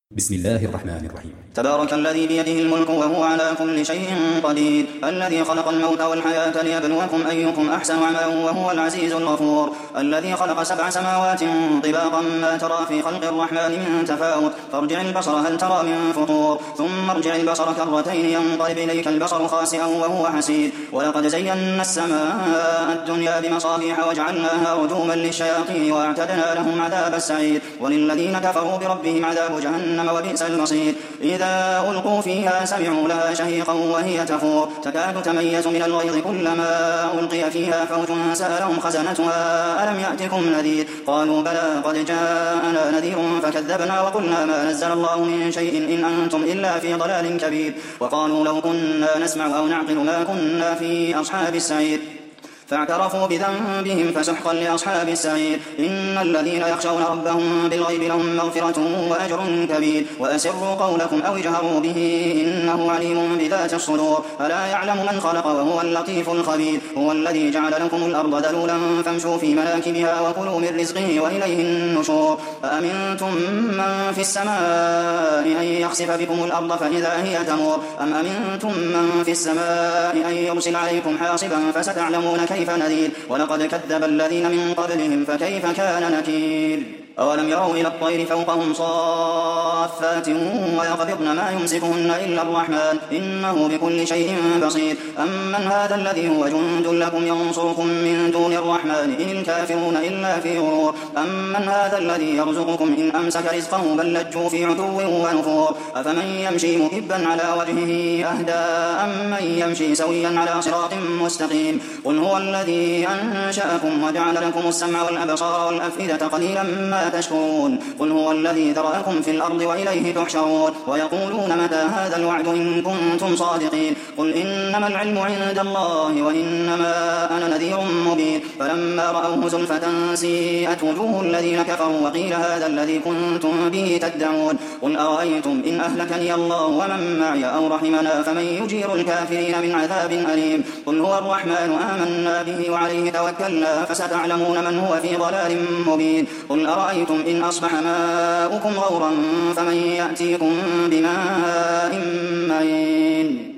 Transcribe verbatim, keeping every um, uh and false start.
بسم الله الرحمن الرحيم. تبارك الذي بيده الملك وهو على كل شيء قدير، الذي خلق الموت والحياة ليبلوكم أيكم أحسن عملا وهو العزيز الغفور، الذي خلق سبع سماوات طباقا ما ترى في خلق الرحمن من تفاوت، فارجع البصر هل ترى من فطور، ثم ارجع البصر كرتين ينقلب إليك البصر خاسئا وهو حسير، ولقد زينا السماء الدنيا بمصابيح وجعلناها رجوما للشياطين وأعتدنا لهم عذاب السعير، وللذين كفروا بربهم عذاب جهنم وبئس المصير. إذا ألقوا فيها سمعوا لها شهيقا وهي تفور تكاد تميز من الغيظ كلما ألقي فيها فوج سألهم خزنتها ألم يأتكم نذير قالوا بلى قد جاءنا نذير فكذبنا وقلنا ما نزل الله من شيء إن أنتم إلا في ضلال كبير. وقالوا لو كنا نسمع أو نعقل ما كنا في أصحاب السعير فاعترفوا بذنبهم فسحقا لأصحاب السعير. إن الذين يخشون ربهم بالغيب لهم مغفرة وأجر كبير. وأسروا قولكم أو اجهروا به إنه عليم بذات الصدور. ألا يعلم من خلق وهو اللطيف الخبير. هو الذي جعل لكم الأرض ذلولا فامشوا في مناكبها وكلوا من رزقه وإليه النشور. أأمنتم من في السماء أن يخسف بكم الأرض فإذا هي تمور أم أمنتم من في السماء أن يرسل عليكم حاصبا فستعلمون كيف كيف نذير. ولقد كذب الذين من قبلهم فكيف كان نكير. أولم يروا إلى الطير فوقهم صافات ويقبضن ما يمسكهن إلا الرحمن إنه بكل شيء بصير. أمن هذا الذي هو جند لكم ينصركم من دون الرحمن إن الكافرون إلا في غرور. أمن هذا الذي يرزقكم إن أمسك رزقه بل لجوا في عتو ونفور. أفمن يمشي مكبا على وجهه أهدى أمن يمشي سويا على صراط مستقيم. قل هو الذي أنشأكم وجعل لكم السمع والأبصار والأفئدة قليلا ما تشكرون. قل هو الذي ذرأكم في الأرض وإليه تحشرون. ويقولون متى هذا الوعد إن كنتم صادقين. قل إنما العلم عند الله وإنما أنا نذير مبين. فلما رأوه زلفة سيئت وجوه الذين كفروا وقيل هذا الذي كنتم به تدعون. قل أرأيتم إن أهلكني الله ومن معي أو رحمنا فمن يجير الكافرين من عذاب أليم. قل هو الرحمن آمنا به وعليه توكلنا فستعلمون من هو في ضلال مبين. قل أرأيتم إن أصبح ماؤكم غورا فمن يأتيكم بماء معين.